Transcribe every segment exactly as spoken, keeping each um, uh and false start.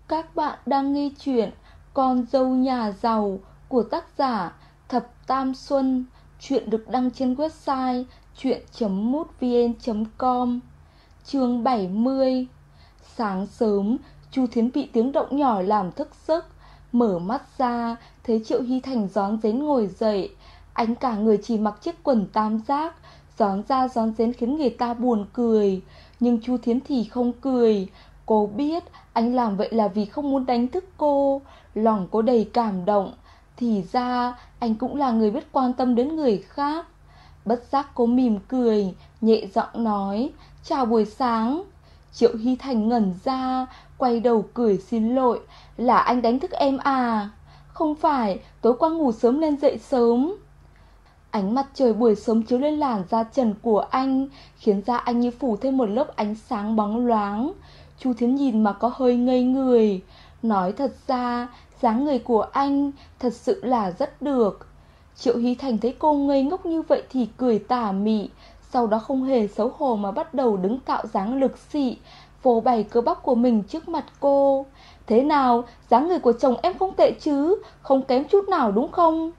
Các bạn đang nghe chuyện Con dâu nhà giàu của tác giả Thập Tam Xuân. Chuyện được đăng trên website chuyện chấm mútvn chấm com. Chương bảy mươi. Sáng sớm, Chu Thiến bị tiếng động nhỏ làm thức giấc. Mở mắt ra, thấy Triệu Hy Thành rón rén ngồi dậy. Anh cả người chỉ mặc chiếc quần tam giác, rón ra rón rén khiến người ta buồn cười. Nhưng Chu Thiến thì không cười. Cô biết anh làm vậy là vì không muốn đánh thức cô. Lòng cô đầy cảm động. Thì ra anh cũng là người biết quan tâm đến người khác. Bất giác cô mỉm cười, nhẹ giọng nói: "Chào buổi sáng." Triệu Hy Thành ngẩn ra, quay đầu cười xin lỗi: "Là anh đánh thức em à?" "Không phải, tối qua ngủ sớm nên dậy sớm." Ánh mặt trời buổi sớm chiếu lên làn da trần của anh, khiến da anh như phủ thêm một lớp ánh sáng bóng loáng. Chu Thiến nhìn mà có hơi ngây người. Nói thật ra, dáng người của anh thật sự là rất được. Triệu Hy Thành thấy cô ngây ngốc như vậy thì cười tà mị, sau đó không hề xấu hổ mà bắt đầu đứng tạo dáng lực xị, phô bày cơ bắp của mình trước mặt cô. "Thế nào, dáng người của chồng em không tệ chứ, không kém chút nào đúng không?"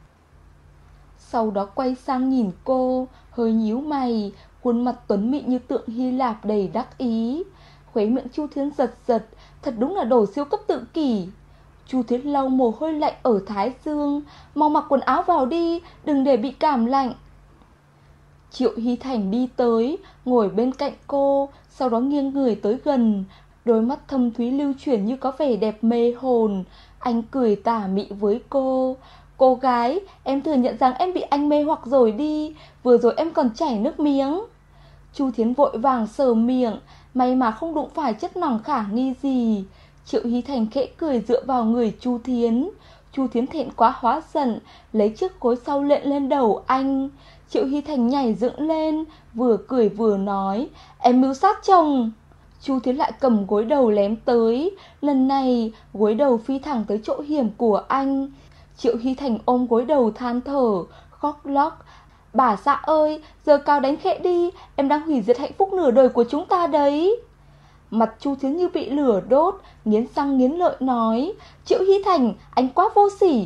Sau đó quay sang nhìn cô, hơi nhíu mày, khuôn mặt tuấn mỹ như tượng Hy Lạp đầy đắc ý. Khóe miệng Chu Thiến giật giật, thật đúng là đồ siêu cấp tự kỷ. Chu Thiến lau mồ hôi lạnh ở thái dương: "Mau mặc quần áo vào đi, đừng để bị cảm lạnh." Triệu Hy Thành đi tới, ngồi bên cạnh cô, sau đó nghiêng người tới gần. Đôi mắt thâm thúy lưu chuyển như có vẻ đẹp mê hồn. Anh cười tà mị với cô: "Cô gái, em thừa nhận rằng em bị anh mê hoặc rồi đi, vừa rồi em còn chảy nước miếng." Chu Thiến vội vàng sờ miệng, may mà không đụng phải chất lỏng khả nghi gì. Triệu Hy Thành khẽ cười dựa vào người Chu Thiến. Chu Thiến thẹn quá hóa giận, lấy chiếc gối sau lện lên đầu anh. Triệu Hy Thành nhảy dựng lên, vừa cười vừa nói: "Em mưu sát chồng." Chu Thiến lại cầm gối đầu lém tới. Lần này gối đầu phi thẳng tới chỗ hiểm của anh. Triệu Hy Thành ôm gối đầu than thở, khóc lóc: "Bà xã ơi, giờ cao đánh khẽ đi, em đang hủy diệt hạnh phúc nửa đời của chúng ta đấy." Mặt Chu Thiến như bị lửa đốt, nghiến răng nghiến lợi nói: "Triệu Hy Thành, anh quá vô sỉ."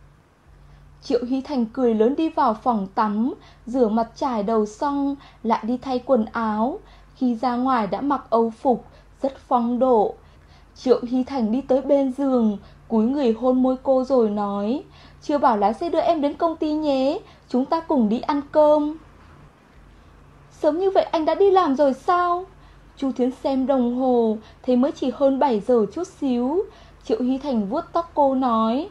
Triệu Hy Thành cười lớn đi vào phòng tắm, rửa mặt chải đầu xong, lại đi thay quần áo. Khi ra ngoài đã mặc âu phục, rất phong độ. Triệu Hy Thành đi tới bên giường, cúi người hôn môi cô rồi nói: "Chưa bảo lái xe đưa em đến công ty nhé, chúng ta cùng đi ăn cơm." "Sớm như vậy anh đã đi làm rồi sao?" Chu Thiến xem đồng hồ, thấy mới chỉ hơn bảy giờ chút xíu. Triệu Hy Thành vuốt tóc cô nói: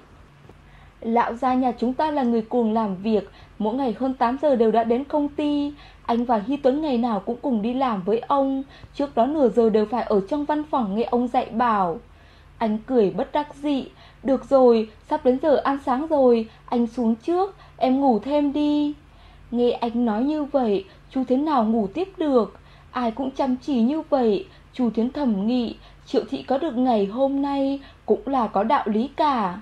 "Lão gia nhà chúng ta là người cuồng làm việc, mỗi ngày hơn tám giờ đều đã đến công ty. Anh và Hy Tuấn ngày nào cũng cùng đi làm với ông, trước đó nửa giờ đều phải ở trong văn phòng nghe ông dạy bảo." Anh cười bất đắc dĩ: "Được rồi, sắp đến giờ ăn sáng rồi, anh xuống trước, em ngủ thêm đi." Nghe anh nói như vậy, Chu Thiến nào ngủ tiếp được. Ai cũng chăm chỉ như vậy. Chu Thiến thầm nghĩ, Triệu thị có được ngày hôm nay cũng là có đạo lý cả.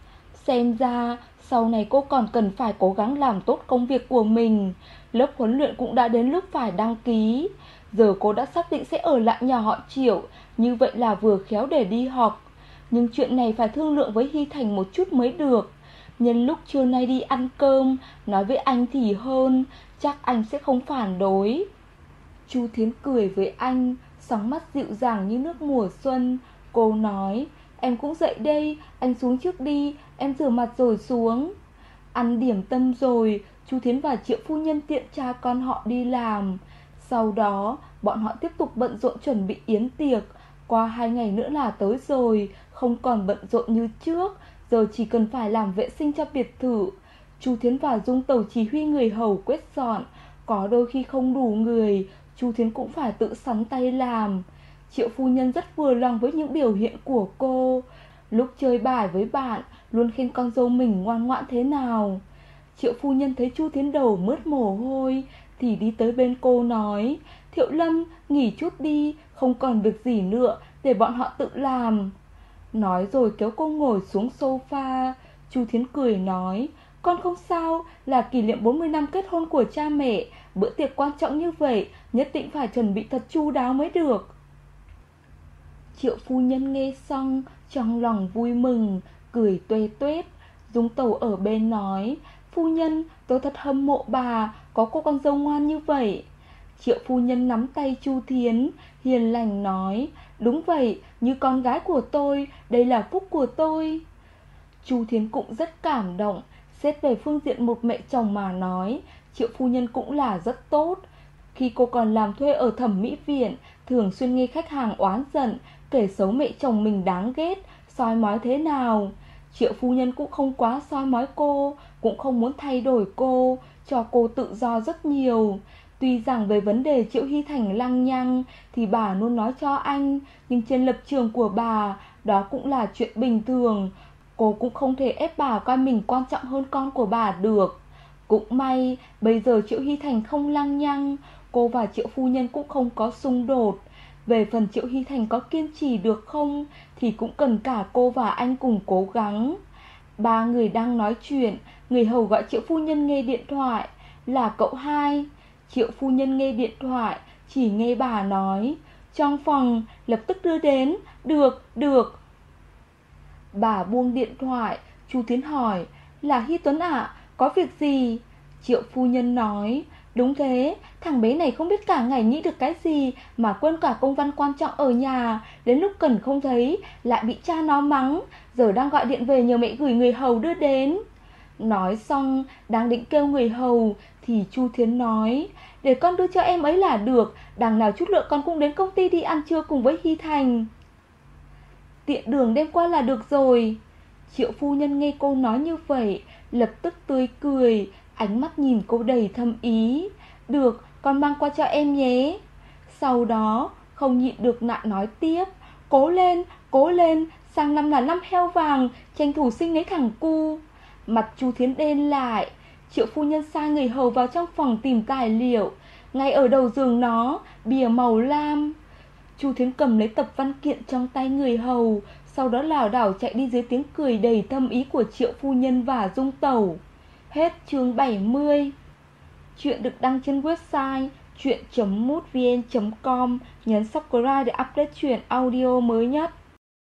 Xem ra sau này cô còn cần phải cố gắng làm tốt công việc của mình. Lớp huấn luyện cũng đã đến lúc phải đăng ký. Giờ cô đã xác định sẽ ở lại nhà họ Triệu, như vậy là vừa khéo để đi học. Nhưng chuyện này phải thương lượng với Hy Thành một chút mới được. Nhân lúc trưa nay đi ăn cơm, nói với anh thì hơn, chắc anh sẽ không phản đối. Chu Thiến cười với anh, sóng mắt dịu dàng như nước mùa xuân. Cô nói: "Em cũng dậy đây, anh xuống trước đi, em rửa mặt rồi xuống." Ăn điểm tâm rồi, Chu Thiến và Triệu phu nhân tiện cha con họ đi làm. Sau đó, bọn họ tiếp tục bận rộn chuẩn bị yến tiệc. Qua hai ngày nữa là tới rồi, không còn bận rộn như trước, giờ chỉ cần phải làm vệ sinh cho biệt thự. Chu Thiến và Dung Tẩu chỉ huy người hầu quét dọn, có đôi khi không đủ người, Chu Thiến cũng phải tự sắn tay làm. Triệu phu nhân rất vừa lòng với những biểu hiện của cô. Lúc chơi bài với bạn, luôn khen con dâu mình ngoan ngoãn thế nào. Triệu phu nhân thấy Chu Thiến đầu mướt mồ hôi thì đi tới bên cô nói: "Thiệu Lâm, nghỉ chút đi, không còn việc gì nữa, để bọn họ tự làm." Nói rồi kéo cô ngồi xuống sofa. Chu Thiến cười nói: "Con không sao, là kỷ niệm bốn mươi năm kết hôn của cha mẹ, bữa tiệc quan trọng như vậy, nhất định phải chuẩn bị thật chu đáo mới được." Triệu phu nhân nghe xong trong lòng vui mừng, cười tuê tuét. Dung Tẩu ở bên nói: Phu nhân, tôi thật hâm mộ bà có cô con dâu ngoan như vậy. Triệu phu nhân nắm tay Chu Thiến, hiền lành nói: Đúng vậy, như con gái của tôi, đây là phúc của tôi. Chu Thiến cũng rất cảm động. Xét về phương diện một mẹ chồng mà nói, Triệu phu nhân cũng là rất tốt. Khi cô còn làm thuê ở thẩm mỹ viện, thường xuyên nghe khách hàng oán giận, kể xấu mẹ chồng mình đáng ghét, soi mói thế nào. Triệu phu nhân cũng không quá soi mói cô, cũng không muốn thay đổi cô, cho cô tự do rất nhiều. Tuy rằng về vấn đề Triệu Hy Thành lăng nhăng thì bà luôn nói cho anh, nhưng trên lập trường của bà, đó cũng là chuyện bình thường. Cô cũng không thể ép bà coi mình quan trọng hơn con của bà được. Cũng may, bây giờ Triệu Hy Thành không lăng nhăng, cô và Triệu phu nhân cũng không có xung đột. Về phần Triệu Hy Thành có kiên trì được không thì cũng cần cả cô và anh cùng cố gắng. Ba người đang nói chuyện, người hầu gọi Triệu phu nhân nghe điện thoại. Là cậu hai. Triệu phu nhân nghe điện thoại, chỉ nghe bà nói: Trong phòng, lập tức đưa đến. Được, được. Bà buông điện thoại. Chu Thiến hỏi: Là Hy Tuấn ạ, à? Có việc gì? Triệu phu nhân nói: Đúng thế, thằng bé này không biết cả ngày nghĩ được cái gì mà quên cả công văn quan trọng ở nhà. Đến lúc cần không thấy, lại bị cha nó mắng. Giờ đang gọi điện về nhờ mẹ gửi người hầu đưa đến. Nói xong, đang định kêu người hầu thì Chu Thiến nói: Để con đưa cho em ấy là được. Đằng nào chút nữa con cũng đến công ty đi ăn trưa cùng với Hy Thành. Tiện đường đêm qua là được rồi. Triệu phu nhân nghe cô nói như vậy, lập tức tươi cười, ánh mắt nhìn cô đầy thâm ý. Được, con mang qua cho em nhé. Sau đó không nhịn được lại nói tiếp: Cố lên, cố lên, sang năm là năm heo vàng, tranh thủ sinh lấy thằng cu. Mặt Chu Thiến đen lại. Triệu phu nhân sai người hầu vào trong phòng tìm tài liệu. Ngay ở đầu giường nó, bìa màu lam. Chu Thiến cầm lấy tập văn kiện trong tay người hầu, sau đó lảo đảo chạy đi dưới tiếng cười đầy thâm ý của Triệu phu nhân và Dung Tẩu. Hết chương bảy mươi. Chuyện được đăng trên website chuyện chấm mútvn chấm com. Nhấn subscribe để update chuyện audio mới nhất.